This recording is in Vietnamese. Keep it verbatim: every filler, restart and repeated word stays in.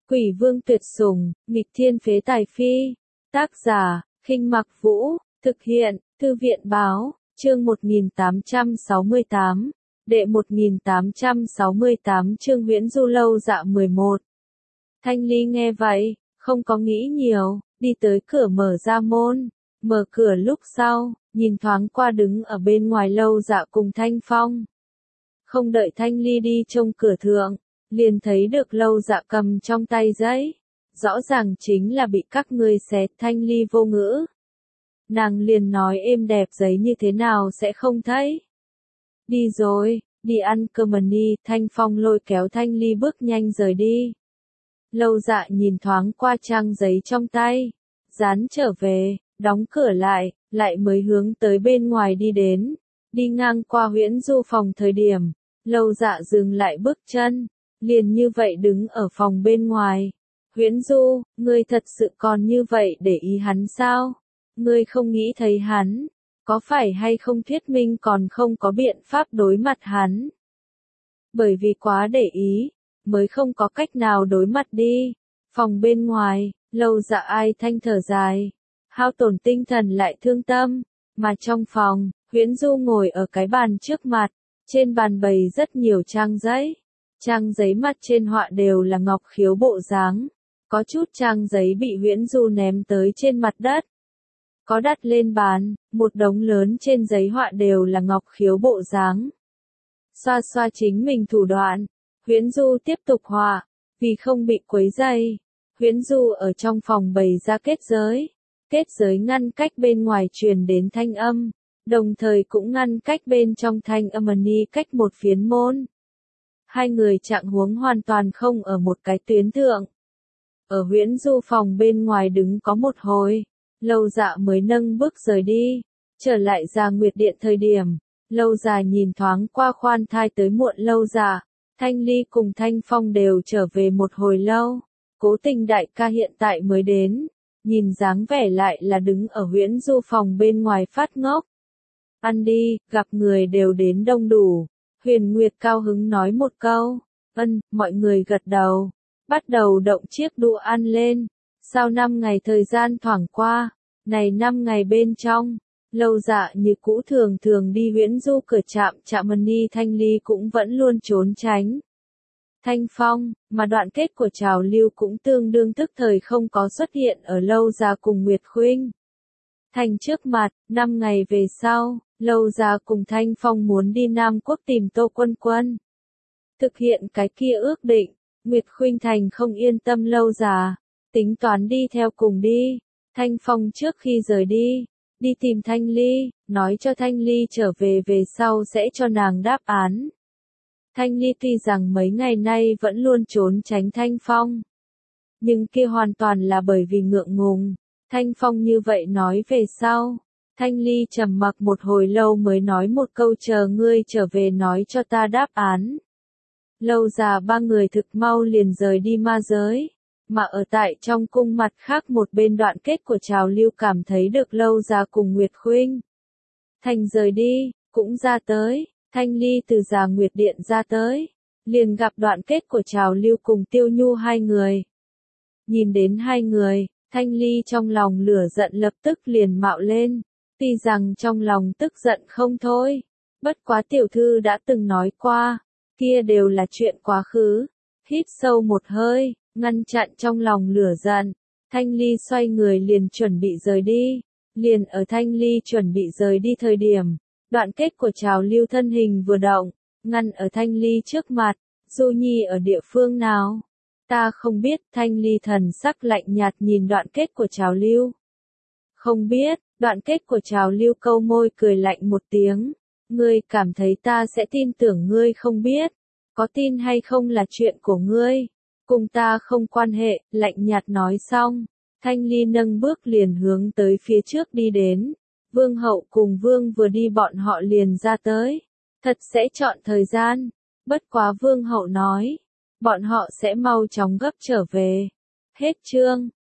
Quỷ vương tuyệt sủng, nghịch thiên phế tài phi. Tác giả, Khinh Mặc Vũ, thực hiện, Thư viện báo, chương một nghìn tám trăm sáu mươi tám, đệ một nghìn tám trăm sáu mươi tám chương Huyễn Du Lâu Dạ mười một. Thanh Ly nghe vậy, không có nghĩ nhiều, đi tới cửa mở ra môn, mở cửa lúc sau, nhìn thoáng qua đứng ở bên ngoài Lâu Dạ cùng Thanh Phong. Không đợi Thanh Ly đi trông cửa thượng, liền thấy được Lâu Dạ cầm trong tay giấy, rõ ràng chính là bị các ngươi xé. Thanh Ly vô ngữ. Nàng liền nói êm đẹp giấy như thế nào sẽ không thấy. Đi rồi, đi ăn cơm đi. Thanh Phong lôi kéo Thanh Ly bước nhanh rời đi. Lâu Dạ nhìn thoáng qua trang giấy trong tay, dán trở về, đóng cửa lại, lại mới hướng tới bên ngoài đi đến. Đi ngang qua Huyễn Du phòng thời điểm, Lâu Dạ dừng lại bước chân, liền như vậy đứng ở phòng bên ngoài. Huyễn Du, ngươi thật sự còn như vậy để ý hắn sao? Ngươi không nghĩ thấy hắn, có phải hay không thuyết minh còn không có biện pháp đối mặt hắn? Bởi vì quá để ý, mới không có cách nào đối mặt đi. Phòng bên ngoài, Lâu Dạ ai thanh thở dài, hao tổn tinh thần lại thương tâm, mà trong phòng, Huyễn Du ngồi ở cái bàn trước mặt, trên bàn bày rất nhiều trang giấy. Trang giấy mặt trên họa đều là ngọc khiếu bộ dáng, có chút trang giấy bị Huyễn Du ném tới trên mặt đất, có đặt lên bàn, một đống lớn trên giấy họa đều là ngọc khiếu bộ dáng. Xoa xoa chính mình thủ đoạn, Huyễn Du tiếp tục họa, vì không bị quấy rầy, Huyễn Du ở trong phòng bày ra kết giới, kết giới ngăn cách bên ngoài truyền đến thanh âm, đồng thời cũng ngăn cách bên trong thanh âm ni cách một phiến môn. Hai người trạng huống hoàn toàn không ở một cái tuyến thượng. Ở Huyễn Du phòng bên ngoài đứng có một hồi, Lâu Dạ mới nâng bước rời đi, trở lại ra Nguyệt Điện thời điểm, Lâu Dạ nhìn thoáng qua khoan thai tới muộn Lâu Dạ, Thanh Ly cùng Thanh Phong đều trở về một hồi lâu, Cố Tình đại ca hiện tại mới đến, nhìn dáng vẻ lại là đứng ở Huyễn Du phòng bên ngoài phát ngốc. Ăn đi, gặp người đều đến đông đủ. Huyền Nguyệt cao hứng nói một câu, ân, mọi người gật đầu, bắt đầu động chiếc đũa ăn lên. Sau năm ngày thời gian thoảng qua, này năm ngày bên trong, Lâu Dạ như cũ thường thường đi Huyễn Du cửa chạm chạm ni. Thanh Ly cũng vẫn luôn trốn tránh Thanh Phong, mà đoạn kết của trào lưu cũng tương đương tức thời không có xuất hiện ở Lâu Dạ cùng Nguyệt Khuynh Thành trước mặt. Năm ngày về sau, Lâu Dạ cùng Thanh Phong muốn đi Nam Quốc tìm Tô Quân Quân, thực hiện cái kia ước định. Nguyệt Khuynh Thành không yên tâm Lâu Dạ, tính toán đi theo cùng đi. Thanh Phong trước khi rời đi, đi tìm Thanh Ly, nói cho Thanh Ly trở về về sau sẽ cho nàng đáp án. Thanh Ly tuy rằng mấy ngày nay vẫn luôn trốn tránh Thanh Phong, nhưng kia hoàn toàn là bởi vì ngượng ngùng. Thanh Phong như vậy nói về sau, Thanh Ly trầm mặc một hồi lâu mới nói một câu chờ ngươi trở về nói cho ta đáp án. Lâu Dạ ba người thực mau liền rời đi ma giới, mà ở tại trong cung mặt khác một bên đoạn kết của trào lưu cảm thấy được Lâu Dạ cùng Nguyệt Khuynh Thành rời đi, cũng ra tới. Thanh Ly từ Già Nguyệt Điện ra tới, liền gặp đoạn kết của trào lưu cùng Tiêu Nhu hai người. Nhìn đến hai người, Thanh Ly trong lòng lửa giận lập tức liền mạo lên, tuy rằng trong lòng tức giận không thôi, bất quá tiểu thư đã từng nói qua, kia đều là chuyện quá khứ. Hít sâu một hơi, ngăn chặn trong lòng lửa giận, Thanh Ly xoay người liền chuẩn bị rời đi. Liền ở Thanh Ly chuẩn bị rời đi thời điểm, đoạn kết của trào lưu thân hình vừa động, ngăn ở Thanh Ly trước mặt. Du Nhi ở địa phương nào? Ta không biết. Thanh Ly thần sắc lạnh nhạt nhìn đoạn kết của trào lưu. Không biết. Đoạn kết của trào lưu câu môi cười lạnh một tiếng. Ngươi cảm thấy ta sẽ tin tưởng ngươi không biết? Có tin hay không là chuyện của ngươi, cùng ta không quan hệ. Lạnh nhạt nói xong, Thanh Ly nâng bước liền hướng tới phía trước đi đến. Vương hậu cùng vương vừa đi bọn họ liền ra tới. Thật sẽ chọn thời gian. Bất quá vương hậu nói, bọn họ sẽ mau chóng gấp trở về. Hết chương.